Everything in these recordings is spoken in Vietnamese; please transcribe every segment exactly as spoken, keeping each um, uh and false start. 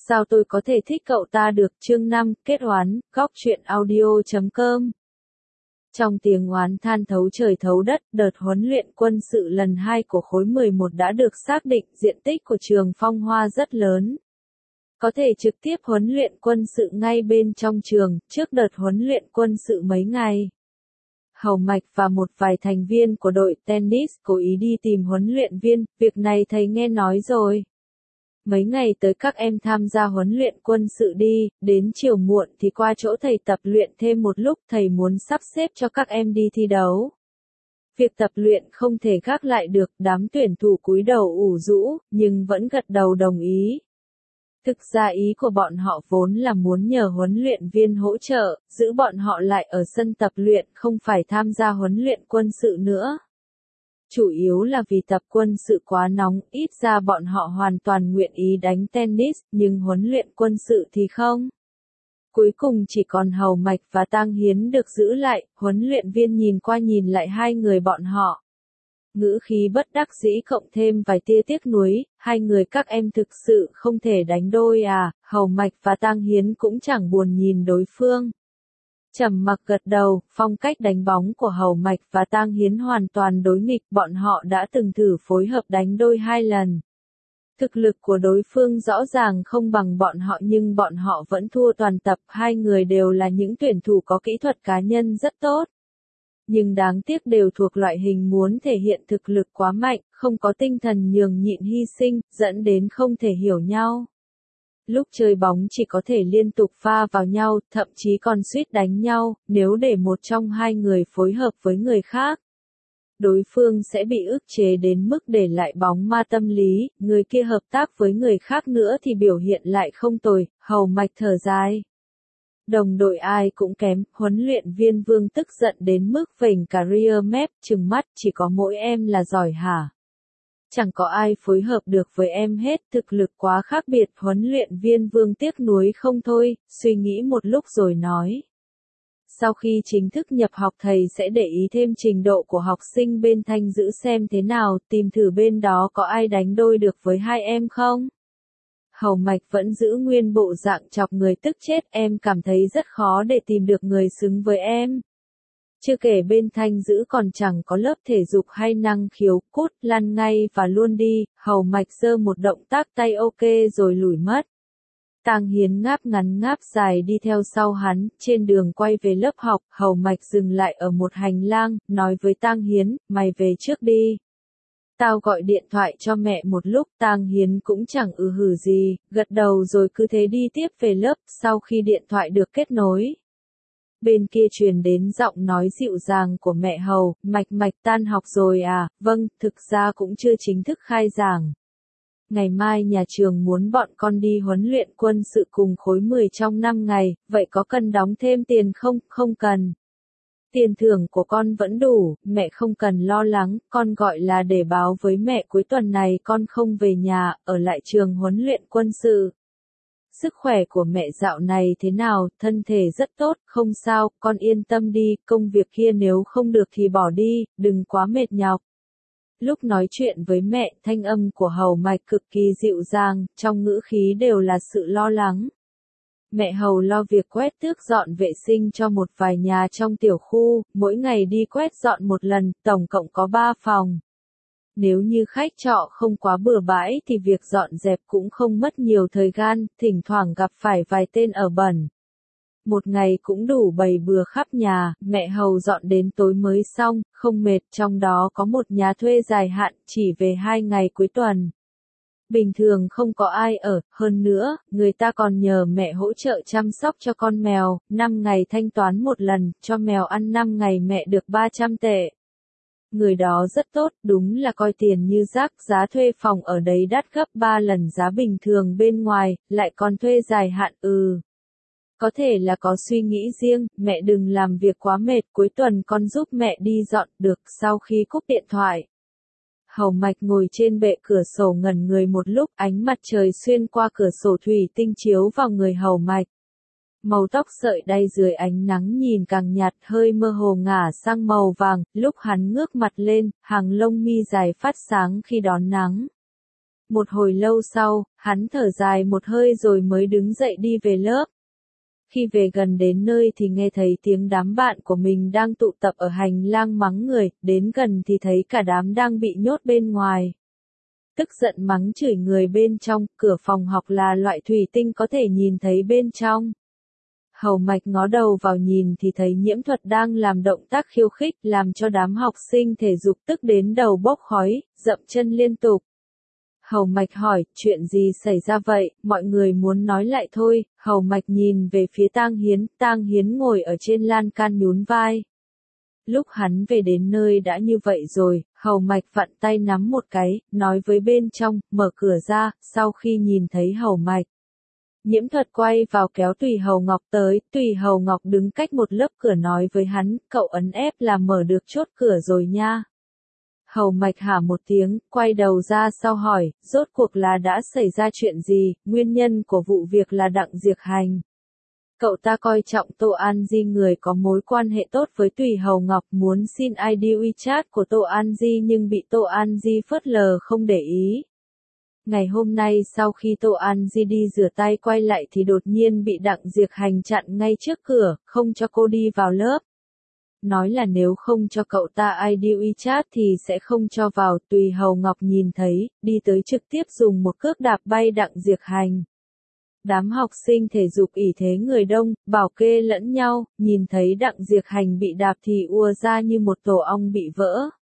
Sao tôi có thể thích cậu ta được? Chương năm, kết oán, góc truyện audio chấm com. Trong tiếng oán than thấu trời thấu đất, đợt huấn luyện quân sự lần hai của khối mười một đã được xác định, diện tích của trường Phong Hoa rất lớn. Có thể trực tiếp huấn luyện quân sự ngay bên trong trường, trước đợt huấn luyện quân sự mấy ngày. Hầu Mạch và một vài thành viên của đội tennis cố ý đi tìm huấn luyện viên, việc này thầy nghe nói rồi. Mấy ngày tới các em tham gia huấn luyện quân sự đi, đến chiều muộn thì qua chỗ thầy tập luyện thêm một lúc, thầy muốn sắp xếp cho các em đi thi đấu. Việc tập luyện không thể gác lại được, đám tuyển thủ cúi đầu ủ rũ, nhưng vẫn gật đầu đồng ý. Thực ra ý của bọn họ vốn là muốn nhờ huấn luyện viên hỗ trợ, giữ bọn họ lại ở sân tập luyện, không phải tham gia huấn luyện quân sự nữa. Chủ yếu là vì tập quân sự quá nóng, ít ra bọn họ hoàn toàn nguyện ý đánh tennis, nhưng huấn luyện quân sự thì không. Cuối cùng chỉ còn Hầu Mạch và Tang Hiến được giữ lại, huấn luyện viên nhìn qua nhìn lại hai người bọn họ. Ngữ khí bất đắc dĩ cộng thêm vài tia tiếc nuối, hai người các em thực sự không thể đánh đôi à? Hầu Mạch và Tang Hiến cũng chẳng buồn nhìn đối phương. Trầm mặc gật đầu, phong cách đánh bóng của Hầu Mạch và Tang Hiến hoàn toàn đối nghịch, bọn họ đã từng thử phối hợp đánh đôi hai lần. Thực lực của đối phương rõ ràng không bằng bọn họ nhưng bọn họ vẫn thua toàn tập, hai người đều là những tuyển thủ có kỹ thuật cá nhân rất tốt. Nhưng đáng tiếc đều thuộc loại hình muốn thể hiện thực lực quá mạnh, không có tinh thần nhường nhịn hy sinh, dẫn đến không thể hiểu nhau. Lúc chơi bóng chỉ có thể liên tục pha vào nhau, thậm chí còn suýt đánh nhau, nếu để một trong hai người phối hợp với người khác. Đối phương sẽ bị ức chế đến mức để lại bóng ma tâm lý, người kia hợp tác với người khác nữa thì biểu hiện lại không tồi, Hầu Mạch thở dài. Đồng đội ai cũng kém, huấn luyện viên Vương tức giận đến mức vểnh career map, trừng mắt, chỉ có mỗi em là giỏi hả? Chẳng có ai phối hợp được với em hết, thực lực quá khác biệt, huấn luyện viên Vương tiếc nuối không thôi, suy nghĩ một lúc rồi nói. Sau khi chính thức nhập học thầy sẽ để ý thêm trình độ của học sinh bên Thanh Dữ xem thế nào, tìm thử bên đó có ai đánh đôi được với hai em không? Hầu Mạch vẫn giữ nguyên bộ dạng chọc người tức chết, em cảm thấy rất khó để tìm được người xứng với em. Chưa kể bên Thanh Dữ còn chẳng có lớp thể dục hay năng khiếu, cút, lăn ngay và luôn đi, Hầu Mạch giơ một động tác tay ok rồi lủi mất. Tang Hiến ngáp ngắn ngáp dài đi theo sau hắn, trên đường quay về lớp học, Hầu Mạch dừng lại ở một hành lang, nói với Tang Hiến, mày về trước đi. Tao gọi điện thoại cho mẹ một lúc, Tang Hiến cũng chẳng ừ hử gì, gật đầu rồi cứ thế đi tiếp về lớp, sau khi điện thoại được kết nối. Bên kia truyền đến giọng nói dịu dàng của mẹ Hầu, Mạch Mạch tan học rồi à? Vâng, thực ra cũng chưa chính thức khai giảng. Ngày mai nhà trường muốn bọn con đi huấn luyện quân sự cùng khối mười trong năm ngày, vậy có cần đóng thêm tiền không? Không cần. Tiền thưởng của con vẫn đủ, mẹ không cần lo lắng, con gọi là để báo với mẹ cuối tuần này con không về nhà, ở lại trường huấn luyện quân sự. Sức khỏe của mẹ dạo này thế nào? Thân thể rất tốt, không sao, con yên tâm đi, công việc kia nếu không được thì bỏ đi, đừng quá mệt nhọc. Lúc nói chuyện với mẹ, thanh âm của Hầu Mạch cực kỳ dịu dàng, trong ngữ khí đều là sự lo lắng. Mẹ Hầu lo việc quét tước dọn vệ sinh cho một vài nhà trong tiểu khu, mỗi ngày đi quét dọn một lần, tổng cộng có ba phòng. Nếu như khách trọ không quá bừa bãi thì việc dọn dẹp cũng không mất nhiều thời gian, thỉnh thoảng gặp phải vài tên ở bẩn. Một ngày cũng đủ bày bừa khắp nhà, mẹ Hầu dọn đến tối mới xong, không mệt, trong đó có một nhà thuê dài hạn, chỉ về hai ngày cuối tuần. Bình thường không có ai ở, hơn nữa, người ta còn nhờ mẹ hỗ trợ chăm sóc cho con mèo, năm ngày thanh toán một lần, cho mèo ăn năm ngày mẹ được ba trăm tệ. Người đó rất tốt, đúng là coi tiền như rác, giá thuê phòng ở đấy đắt gấp ba lần giá bình thường bên ngoài, lại còn thuê dài hạn, ừ. Có thể là có suy nghĩ riêng, mẹ đừng làm việc quá mệt, cuối tuần con giúp mẹ đi dọn, được, sau khi cúp điện thoại. Hầu Mạch ngồi trên bệ cửa sổ ngẩn người một lúc, ánh mặt trời xuyên qua cửa sổ thủy tinh chiếu vào người Hầu Mạch. Màu tóc sợi đay dưới ánh nắng nhìn càng nhạt, hơi mơ hồ ngả sang màu vàng, lúc hắn ngước mặt lên, hàng lông mi dài phát sáng khi đón nắng. Một hồi lâu sau, hắn thở dài một hơi rồi mới đứng dậy đi về lớp. Khi về gần đến nơi thì nghe thấy tiếng đám bạn của mình đang tụ tập ở hành lang mắng người, đến gần thì thấy cả đám đang bị nhốt bên ngoài. Tức giận mắng chửi người bên trong, cửa phòng học là loại thủy tinh có thể nhìn thấy bên trong. Hầu Mạch ngó đầu vào nhìn thì thấy Nhiễm Thuật đang làm động tác khiêu khích, làm cho đám học sinh thể dục tức đến đầu bốc khói, dậm chân liên tục. Hầu Mạch hỏi, chuyện gì xảy ra vậy, mọi người muốn nói lại thôi. Hầu Mạch nhìn về phía Tang Hiến, Tang Hiến ngồi ở trên lan can nhún vai. Lúc hắn về đến nơi đã như vậy rồi, Hầu Mạch vặn tay nắm một cái, nói với bên trong, mở cửa ra. Sau khi nhìn thấy Hầu Mạch, Nhiễm Thuật quay vào kéo Tùy Hầu Ngọc tới. Tùy Hầu Ngọc đứng cách một lớp cửa nói với hắn, cậu ấn ép là mở được chốt cửa rồi nha. Hầu Mạch hả một tiếng, quay đầu ra sau hỏi, rốt cuộc là đã xảy ra chuyện gì, nguyên nhân của vụ việc là Đặng Diệc Hành. Cậu ta coi trọng Tô An Di, người có mối quan hệ tốt với Tùy Hầu Ngọc, muốn xin i đê WeChat của Tô An Di nhưng bị Tô An Di phớt lờ không để ý. Ngày hôm nay sau khi Tô An Di đi rửa tay quay lại thì đột nhiên bị Đặng Diệc Hành chặn ngay trước cửa, không cho cô đi vào lớp. Nói là nếu không cho cậu ta i đê WeChat thì sẽ không cho vào. Tùy Hầu Ngọc nhìn thấy, đi tới trực tiếp dùng một cước đạp bay Đặng Diệc Hành. Đám học sinh thể dục ỷ thế người đông, bảo kê lẫn nhau, nhìn thấy Đặng Diệc Hành bị đạp thì ùa ra như một tổ ong bị vỡ.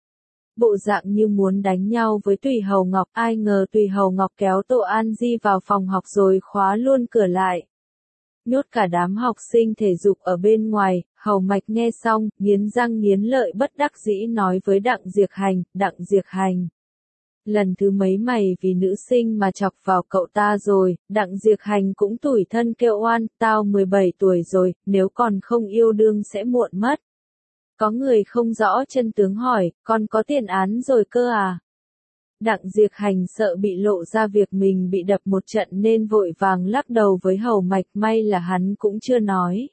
Bộ dạng như muốn đánh nhau với Tùy Hầu Ngọc, ai ngờ Tùy Hầu Ngọc kéo Tô An Di vào phòng học rồi khóa luôn cửa lại. Nhốt cả đám học sinh thể dục ở bên ngoài. Hầu Mạch nghe xong, nghiến răng nghiến lợi bất đắc dĩ nói với Đặng Diệc Hành, Đặng Diệc Hành. Lần thứ mấy mày vì nữ sinh mà chọc vào cậu ta rồi. Đặng Diệc Hành cũng tủi thân kêu oan, tao mười bảy tuổi rồi, nếu còn không yêu đương sẽ muộn mất. Có người không rõ chân tướng hỏi, con có tiền án rồi cơ à? Đặng Diệc Hành sợ bị lộ ra việc mình bị đập một trận nên vội vàng lắc đầu với Hầu Mạch, may là hắn cũng chưa nói.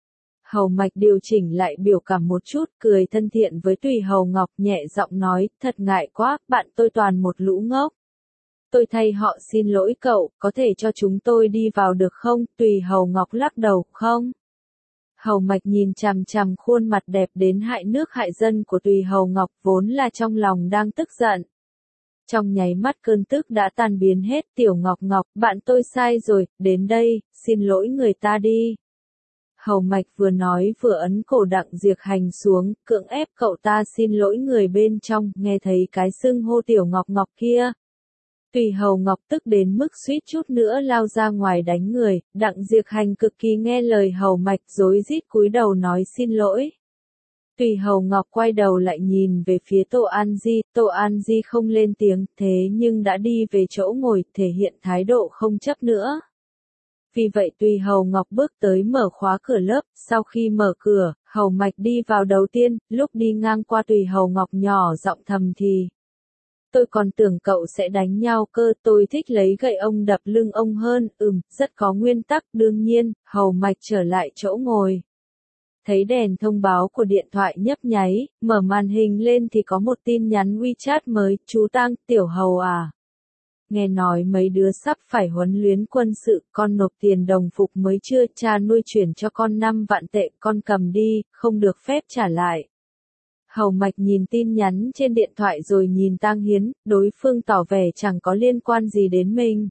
Hầu Mạch điều chỉnh lại biểu cảm một chút, cười thân thiện với Tùy Hầu Ngọc, nhẹ giọng nói, thật ngại quá, bạn tôi toàn một lũ ngốc. Tôi thay họ xin lỗi cậu, có thể cho chúng tôi đi vào được không? Tùy Hầu Ngọc lắc đầu, không. Hầu Mạch nhìn chằm chằm khuôn mặt đẹp đến hại nước hại dân của Tùy Hầu Ngọc, vốn là trong lòng đang tức giận. Trong nháy mắt cơn tức đã tan biến hết. Tiểu Ngọc Ngọc, bạn tôi sai rồi, đến đây, xin lỗi người ta đi. Hầu Mạch vừa nói vừa ấn cổ Đặng Diệc Hành xuống, cưỡng ép cậu ta xin lỗi người bên trong, nghe thấy cái xưng hô Tiểu Ngọc Ngọc kia. Tùy Hầu Ngọc tức đến mức suýt chút nữa lao ra ngoài đánh người. Đặng Diệc Hành cực kỳ nghe lời Hầu Mạch, rối rít cúi đầu nói xin lỗi. Tùy Hầu Ngọc quay đầu lại nhìn về phía Tô An Di, Tô An Di không lên tiếng, thế nhưng đã đi về chỗ ngồi, thể hiện thái độ không chấp nữa. Vì vậy Tùy Hầu Ngọc bước tới mở khóa cửa lớp, sau khi mở cửa, Hầu Mạch đi vào đầu tiên, lúc đi ngang qua Tùy Hầu Ngọc nhỏ giọng thầm thì. Tôi còn tưởng cậu sẽ đánh nhau cơ, tôi thích lấy gậy ông đập lưng ông hơn, ừm, rất có nguyên tắc. Đương nhiên. Hầu Mạch trở lại chỗ ngồi. Thấy đèn thông báo của điện thoại nhấp nháy, mở màn hình lên thì có một tin nhắn WeChat mới, chú Tang, Tiểu Hầu à. Nghe nói mấy đứa sắp phải huấn luyện quân sự, con nộp tiền đồng phục mới chưa, cha nuôi chuyển cho con năm vạn tệ, con cầm đi, không được phép trả lại. Hầu Mạch nhìn tin nhắn trên điện thoại rồi nhìn Tang Hiến, đối phương tỏ vẻ chẳng có liên quan gì đến mình.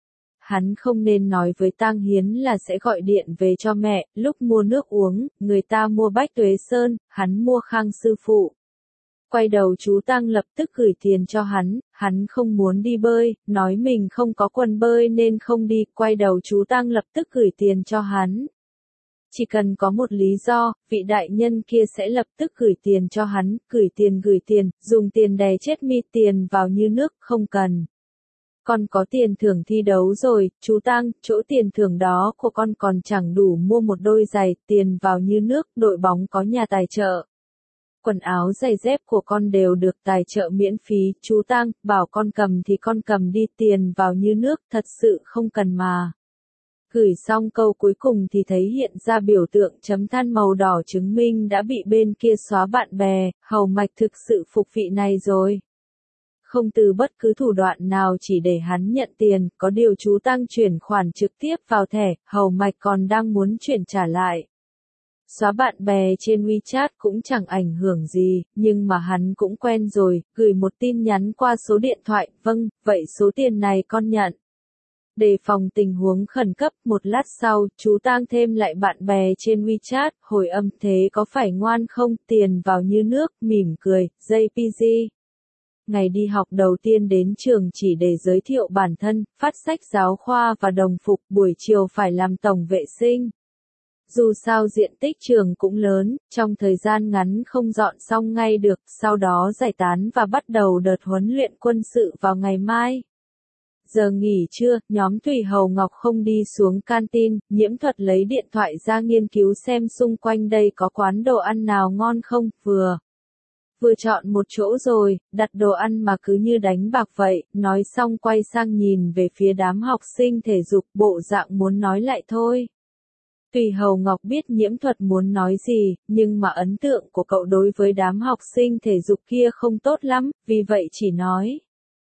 Hắn không nên nói với Tang Hiến là sẽ gọi điện về cho mẹ, lúc mua nước uống, người ta mua Bách Tuế Sơn, hắn mua Khang Sư Phụ. Quay đầu chú Tang lập tức gửi tiền cho hắn, hắn không muốn đi bơi, nói mình không có quần bơi nên không đi, quay đầu chú Tang lập tức gửi tiền cho hắn. Chỉ cần có một lý do, vị đại nhân kia sẽ lập tức gửi tiền cho hắn, gửi tiền gửi tiền, dùng tiền đè chết mi tiền vào như nước, không cần. Con có tiền thưởng thi đấu rồi, chú Tang, chỗ tiền thưởng đó của con còn chẳng đủ mua một đôi giày, tiền vào như nước, đội bóng có nhà tài trợ. Quần áo giày dép của con đều được tài trợ miễn phí, chú Tang, bảo con cầm thì con cầm đi, tiền vào như nước, thật sự không cần mà. Gửi xong câu cuối cùng thì thấy hiện ra biểu tượng chấm than màu đỏ chứng minh đã bị bên kia xóa bạn bè. Hầu Mạch thực sự phục vị này rồi. không từ bất cứ thủ đoạn nào chỉ để hắn nhận tiền, có điều chú Tăng chuyển khoản trực tiếp vào thẻ, Hầu Mạch còn đang muốn chuyển trả lại. Xóa bạn bè trên WeChat cũng chẳng ảnh hưởng gì, nhưng mà hắn cũng quen rồi, gửi một tin nhắn qua số điện thoại, vâng, vậy số tiền này con nhận. Đề phòng tình huống khẩn cấp, một lát sau, chú Tang thêm lại bạn bè trên WeChat, hồi âm thế có phải ngoan không, tiền vào như nước, mỉm cười, gi pê giê. Ngày đi học đầu tiên đến trường chỉ để giới thiệu bản thân, phát sách giáo khoa và đồng phục, buổi chiều phải làm tổng vệ sinh. Dù sao diện tích trường cũng lớn, trong thời gian ngắn không dọn xong ngay được, sau đó giải tán và bắt đầu đợt huấn luyện quân sự vào ngày mai. Giờ nghỉ trưa, nhóm Tùy Hầu Ngọc không đi xuống canteen, Nhiễm Thuật lấy điện thoại ra nghiên cứu xem xung quanh đây có quán đồ ăn nào ngon không, vừa. Vừa chọn một chỗ rồi, đặt đồ ăn mà cứ như đánh bạc vậy, nói xong quay sang nhìn về phía đám học sinh thể dục, bộ dạng muốn nói lại thôi. Tùy Hầu Ngọc biết Nhiễm Thuật muốn nói gì, nhưng mà ấn tượng của cậu đối với đám học sinh thể dục kia không tốt lắm, vì vậy chỉ nói.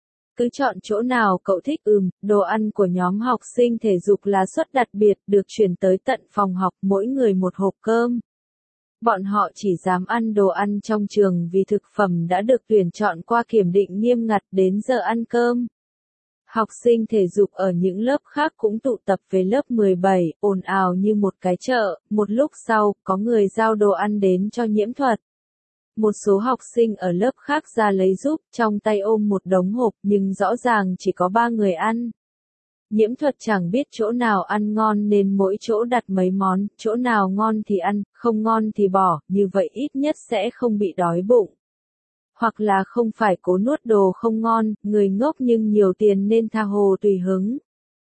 Cứ chọn chỗ nào cậu thích. Ừm, đồ ăn của nhóm học sinh thể dục là suất đặc biệt, được chuyển tới tận phòng học, mỗi người một hộp cơm. Bọn họ chỉ dám ăn đồ ăn trong trường vì thực phẩm đã được tuyển chọn qua kiểm định nghiêm ngặt, đến giờ ăn cơm. Học sinh thể dục ở những lớp khác cũng tụ tập về lớp mười bảy, ồn ào như một cái chợ, một lúc sau, có người giao đồ ăn đến cho Nhiễm Thuật. Một số học sinh ở lớp khác ra lấy giúp, trong tay ôm một đống hộp, nhưng rõ ràng chỉ có ba người ăn. Nhiễm Thuật chẳng biết chỗ nào ăn ngon nên mỗi chỗ đặt mấy món, chỗ nào ngon thì ăn, không ngon thì bỏ, như vậy ít nhất sẽ không bị đói bụng. Hoặc là không phải cố nuốt đồ không ngon, người ngốc nhưng nhiều tiền nên tha hồ tùy hứng.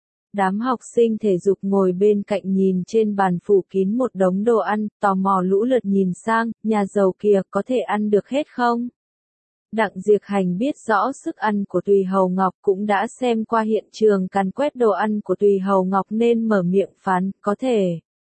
Đám học sinh thể dục ngồi bên cạnh nhìn trên bàn phủ kín một đống đồ ăn, tò mò lũ lượt nhìn sang, nhà giàu kìa, có thể ăn được hết không? Đặng Diệc Hành biết rõ sức ăn của Tùy Hầu Ngọc, cũng đã xem qua hiện trường càn quét đồ ăn của Tùy Hầu Ngọc nên mở miệng phán, có thể.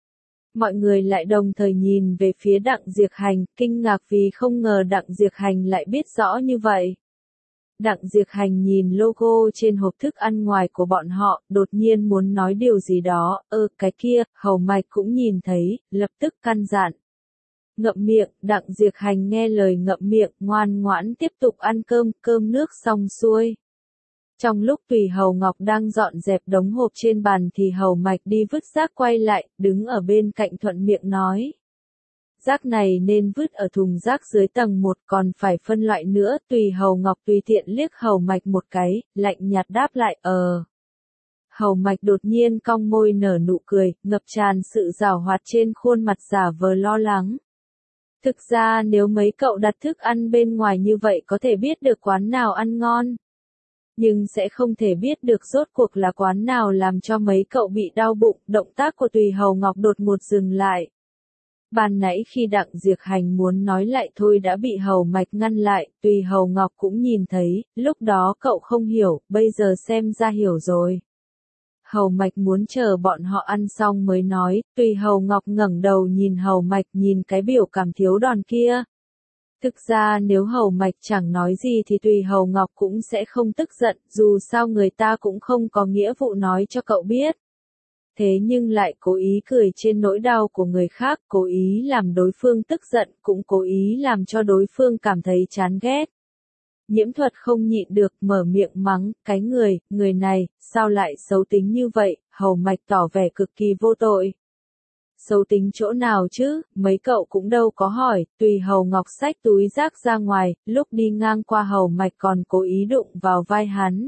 Mọi người lại đồng thời nhìn về phía Đặng Diệc Hành, kinh ngạc vì không ngờ Đặng Diệc Hành lại biết rõ như vậy. Đặng Diệc Hành nhìn logo trên hộp thức ăn ngoài của bọn họ, đột nhiên muốn nói điều gì đó, ơ, cái kia, Hầu Mạch cũng nhìn thấy, lập tức căn dặn. Ngậm miệng, Đặng Diệc Hành nghe lời ngậm miệng, ngoan ngoãn tiếp tục ăn cơm, cơm nước xong xuôi. Trong lúc Tùy Hầu Ngọc đang dọn dẹp đống hộp trên bàn thì Hầu Mạch đi vứt rác quay lại, đứng ở bên cạnh thuận miệng nói. Rác này nên vứt ở thùng rác dưới tầng một, còn phải phân loại nữa. Tùy Hầu Ngọc tùy tiện liếc Hầu Mạch một cái, lạnh nhạt đáp lại, ờ. Hầu Mạch đột nhiên cong môi nở nụ cười, ngập tràn sự giảo hoạt trên khuôn mặt giả vờ lo lắng. Thực ra nếu mấy cậu đặt thức ăn bên ngoài như vậy có thể biết được quán nào ăn ngon. Nhưng sẽ không thể biết được rốt cuộc là quán nào làm cho mấy cậu bị đau bụng. Động tác của Tùy Hầu Ngọc đột ngột dừng lại. Ban nãy khi Đặng Diệc Hành muốn nói lại thôi đã bị Hầu Mạch ngăn lại, Tùy Hầu Ngọc cũng nhìn thấy, lúc đó cậu không hiểu, bây giờ xem ra hiểu rồi. Hầu Mạch muốn chờ bọn họ ăn xong mới nói, Tùy Hầu Ngọc ngẩng đầu nhìn Hầu Mạch, nhìn cái biểu cảm thiếu đòn kia. Thực ra nếu Hầu Mạch chẳng nói gì thì Tùy Hầu Ngọc cũng sẽ không tức giận, dù sao người ta cũng không có nghĩa vụ nói cho cậu biết. Thế nhưng lại cố ý cười trên nỗi đau của người khác, cố ý làm đối phương tức giận, cũng cố ý làm cho đối phương cảm thấy chán ghét. Nhiễm Thuật không nhịn được, mở miệng mắng, cái người, người này, sao lại xấu tính như vậy, Hầu Mạch tỏ vẻ cực kỳ vô tội. Xấu tính chỗ nào chứ, mấy cậu cũng đâu có hỏi. Tùy Hầu Ngọc xách túi rác ra ngoài, lúc đi ngang qua Hầu Mạch còn cố ý đụng vào vai hắn.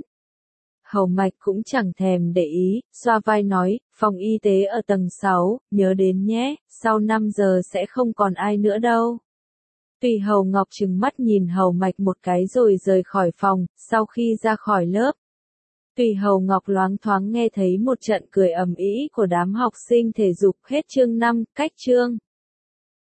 Hầu Mạch cũng chẳng thèm để ý, xoa vai nói, phòng y tế ở tầng sáu, nhớ đến nhé, sau năm giờ sẽ không còn ai nữa đâu. Tùy Hầu Ngọc trừng mắt nhìn Hầu Mạch một cái rồi rời khỏi phòng. Sau khi ra khỏi lớp, Tùy Hầu Ngọc loáng thoáng nghe thấy một trận cười ầm ĩ của đám học sinh thể dục. Hết chương năm, cách chương.